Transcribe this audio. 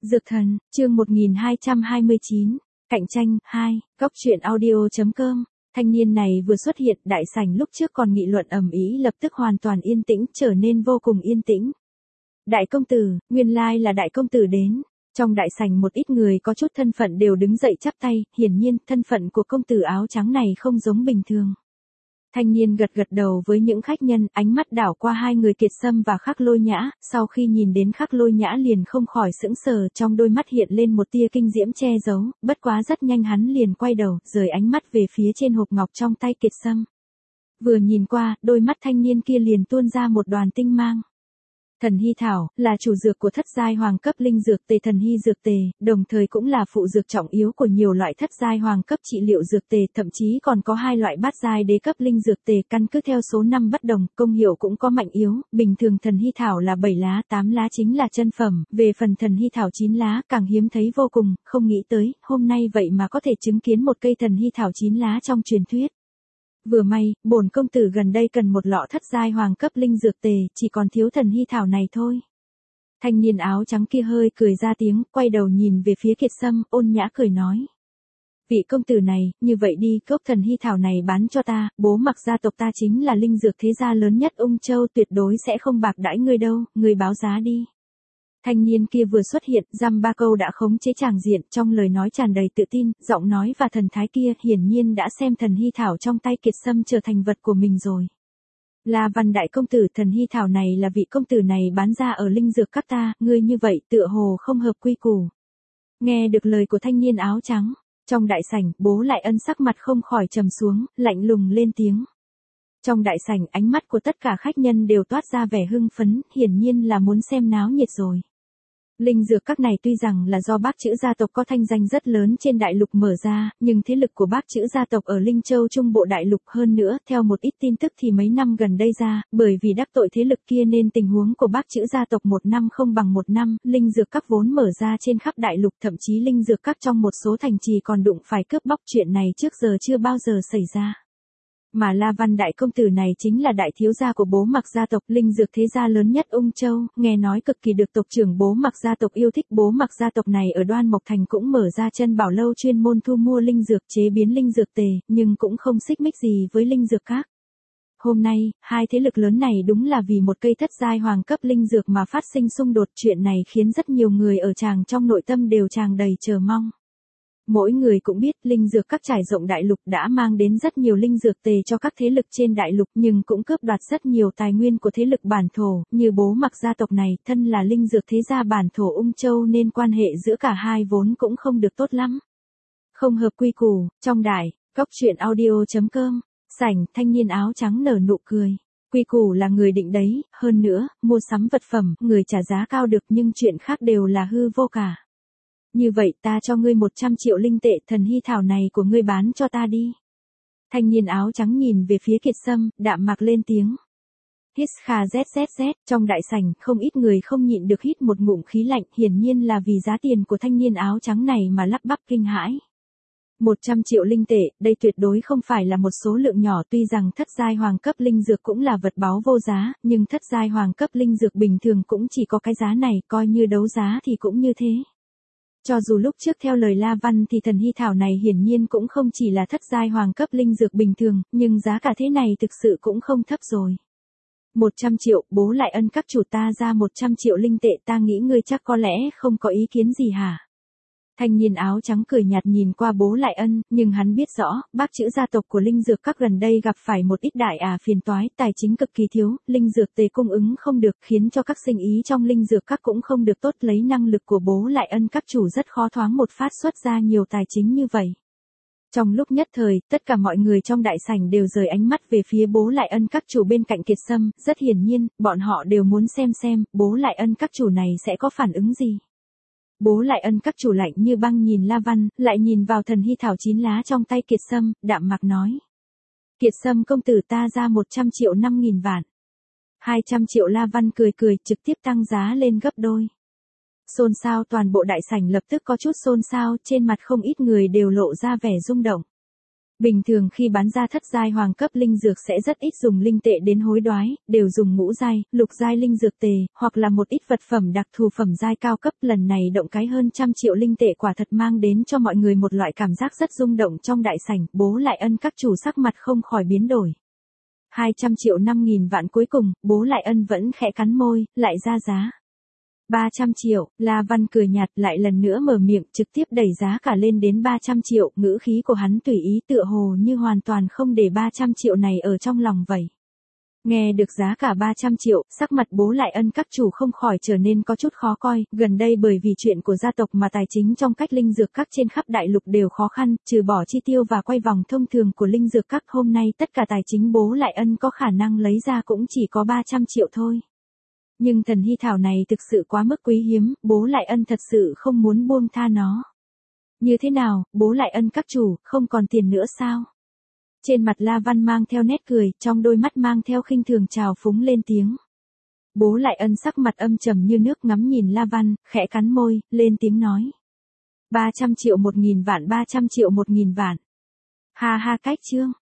Dược thần, chương 1229, cạnh tranh, 2, góc truyện audio.com. Thanh niên này vừa xuất hiện, đại sảnh lúc trước còn nghị luận ầm ĩ lập tức hoàn toàn yên tĩnh, trở nên vô cùng yên tĩnh. Đại công tử, nguyên lai là đại công tử đến. Trong đại sảnh một ít người có chút thân phận đều đứng dậy chắp tay, hiển nhiên thân phận của công tử áo trắng này không giống bình thường. Thanh niên gật gật đầu với những khách nhân, ánh mắt đảo qua hai người Kiệt Sâm và Khắc Lôi Nhã, sau khi nhìn đến Khắc Lôi Nhã liền không khỏi sững sờ, trong đôi mắt hiện lên một tia kinh diễm che giấu, bất quá rất nhanh hắn liền quay đầu, rời ánh mắt về phía trên hộp ngọc trong tay Kiệt Sâm. Vừa nhìn qua, đôi mắt thanh niên kia liền tuôn ra một đoàn tinh mang. Thần hy thảo, là chủ dược của thất giai hoàng cấp linh dược tề thần hy dược tề, đồng thời cũng là phụ dược trọng yếu của nhiều loại thất giai hoàng cấp trị liệu dược tề, thậm chí còn có hai loại bát giai đế cấp linh dược tề, căn cứ theo số năm bất đồng, công hiệu cũng có mạnh yếu, bình thường thần hy thảo là 7 lá, 8 lá chính là chân phẩm, về phần thần hy thảo 9 lá, càng hiếm thấy vô cùng, không nghĩ tới, hôm nay vậy mà có thể chứng kiến một cây thần hy thảo 9 lá trong truyền thuyết. Vừa may, bổn công tử gần đây cần một lọ thất giai hoàng cấp linh dược tề, chỉ còn thiếu thần hy thảo này thôi. Thanh niên áo trắng kia hơi cười ra tiếng, quay đầu nhìn về phía Kiệt Sâm, ôn nhã cười nói. Vị công tử này, như vậy đi, cốc thần hy thảo này bán cho ta, bố mặc gia tộc ta chính là linh dược thế gia lớn nhất Ung Châu, tuyệt đối sẽ không bạc đãi ngươi đâu, ngươi báo giá đi. Thanh niên kia vừa xuất hiện, dăm ba câu đã khống chế tràng diện, trong lời nói tràn đầy tự tin, giọng nói và thần thái kia hiển nhiên đã xem thần hy thảo trong tay Kiệt Sâm trở thành vật của mình rồi. La Văn đại công tử, thần hy thảo này là vị công tử này bán ra ở linh dược các ta, ngươi như vậy tựa hồ không hợp quy củ. Nghe được lời của thanh niên áo trắng, trong đại sảnh, Bố Lại Ân sắc mặt không khỏi trầm xuống, lạnh lùng lên tiếng. Trong đại sảnh, ánh mắt của tất cả khách nhân đều toát ra vẻ hưng phấn, hiển nhiên là muốn xem náo nhiệt rồi. Linh dược các này tuy rằng là do Bác Chữ gia tộc có thanh danh rất lớn trên đại lục mở ra, nhưng thế lực của Bác Chữ gia tộc ở Linh Châu Trung Bộ đại lục hơn nữa, theo một ít tin tức thì mấy năm gần đây ra, bởi vì đắc tội thế lực kia nên tình huống của Bác Chữ gia tộc một năm không bằng một năm, linh dược các vốn mở ra trên khắp đại lục, thậm chí linh dược các trong một số thành trì còn đụng phải cướp bóc, chuyện này trước giờ chưa bao giờ xảy ra. Mà La Văn đại công tử này chính là đại thiếu gia của Bố Mặc gia tộc, linh dược thế gia lớn nhất Ung Châu, nghe nói cực kỳ được tộc trưởng Bố Mặc gia tộc yêu thích. Bố Mặc gia tộc này ở Đoan Mộc Thành cũng mở ra chân bảo lâu chuyên môn thu mua linh dược, chế biến linh dược tề, nhưng cũng không xích mích gì với linh dược khác. Hôm nay, hai thế lực lớn này đúng là vì một cây thất giai hoàng cấp linh dược mà phát sinh xung đột, chuyện này khiến rất nhiều người ở tràng trong nội tâm đều tràn đầy chờ mong. Mỗi người cũng biết linh dược các trải rộng đại lục đã mang đến rất nhiều linh dược tề cho các thế lực trên đại lục, nhưng cũng cướp đoạt rất nhiều tài nguyên của thế lực bản thổ, như Bố Mặc gia tộc này, thân là linh dược thế gia bản thổ Ung Châu nên quan hệ giữa cả hai vốn cũng không được tốt lắm. Không hợp quy củ, trong đài, góc truyện audio.com, sảnh, thanh niên áo trắng nở nụ cười. Quy củ là người định đấy, hơn nữa, mua sắm vật phẩm, người trả giá cao được nhưng chuyện khác đều là hư vô cả. Như vậy ta cho ngươi 100 triệu linh tệ, thần hy thảo này của ngươi bán cho ta đi. Thanh niên áo trắng nhìn về phía Kiệt Sâm, đạm mạc lên tiếng. Hít kha zzz, trong đại sảnh, không ít người không nhịn được hít một ngụm khí lạnh, hiển nhiên là vì giá tiền của thanh niên áo trắng này mà lắp bắp kinh hãi. 100 triệu linh tệ, đây tuyệt đối không phải là một số lượng nhỏ, tuy rằng thất giai hoàng cấp linh dược cũng là vật báu vô giá, nhưng thất giai hoàng cấp linh dược bình thường cũng chỉ có cái giá này, coi như đấu giá thì cũng như thế. Cho dù lúc trước theo lời La Văn thì thần hy thảo này hiển nhiên cũng không chỉ là thất giai hoàng cấp linh dược bình thường, nhưng giá cả thế này thực sự cũng không thấp rồi. 100 triệu, Bố Lại Ân các chủ, ta ra 100 triệu linh tệ, ta nghĩ ngươi chắc có lẽ không có ý kiến gì hả? Thanh niên áo trắng cười nhạt nhìn qua Bố Lại Ân, nhưng hắn biết rõ, Bác Chữ gia tộc của linh dược các gần đây gặp phải một ít đại phiền toái, tài chính cực kỳ thiếu, linh dược tề cung ứng không được, khiến cho các sinh ý trong linh dược các cũng không được tốt, lấy năng lực của Bố Lại Ân các chủ rất khó thoáng một phát xuất ra nhiều tài chính như vậy. Trong lúc nhất thời, tất cả mọi người trong đại sảnh đều rời ánh mắt về phía Bố Lại Ân các chủ bên cạnh Kiệt Sâm, rất hiển nhiên, bọn họ đều muốn xem, Bố Lại Ân các chủ này sẽ có phản ứng gì. Bố Lại Ân các chủ lạnh như băng nhìn La Văn, lại nhìn vào thần hy thảo 9 lá trong tay Kiệt Sâm, đạm mạc nói. Kiệt Sâm công tử, ta ra 100 triệu 5.000 vạn. 200 triệu. La Văn cười trực tiếp tăng giá lên gấp đôi. Xôn xao, toàn bộ đại sảnh lập tức có chút xôn xao, trên mặt không ít người đều lộ ra vẻ rung động. Bình thường khi bán ra thất giai hoàng cấp linh dược sẽ rất ít dùng linh tệ đến hối đoái, đều dùng ngũ giai, lục giai linh dược tề, hoặc là một ít vật phẩm đặc thù phẩm giai cao cấp. Lần này động cái hơn 100 triệu linh tệ quả thật mang đến cho mọi người một loại cảm giác rất rung động trong đại sảnh. Bố Lại Ân các chủ sắc mặt không khỏi biến đổi. 200 triệu 5.000 vạn cuối cùng, Bố Lại Ân vẫn khẽ cắn môi, lại ra giá. 300 triệu, La Văn cười nhạt lại lần nữa mở miệng trực tiếp đẩy giá cả lên đến 300 triệu, ngữ khí của hắn tùy ý tựa hồ như hoàn toàn không để 300 triệu này ở trong lòng vậy. Nghe được giá cả 300 triệu, sắc mặt Bố Lại Ân các chủ không khỏi trở nên có chút khó coi, gần đây bởi vì chuyện của gia tộc mà tài chính trong cách linh dược các trên khắp đại lục đều khó khăn, trừ bỏ chi tiêu và quay vòng thông thường của linh dược các hôm nay tất cả tài chính Bố Lại Ân có khả năng lấy ra cũng chỉ có 300 triệu thôi. Nhưng thần hy thảo này thực sự quá mức quý hiếm, Bố Lại Ân thật sự không muốn buông tha nó. Như thế nào, Bố Lại Ân các chủ, không còn tiền nữa sao? Trên mặt La Văn mang theo nét cười, trong đôi mắt mang theo khinh thường trào phúng lên tiếng. Bố Lại Ân sắc mặt âm trầm như nước ngắm nhìn La Văn, khẽ cắn môi, lên tiếng nói. 300 triệu 1.000 vạn 300 triệu 1.000 vạn. Ha ha cách chương.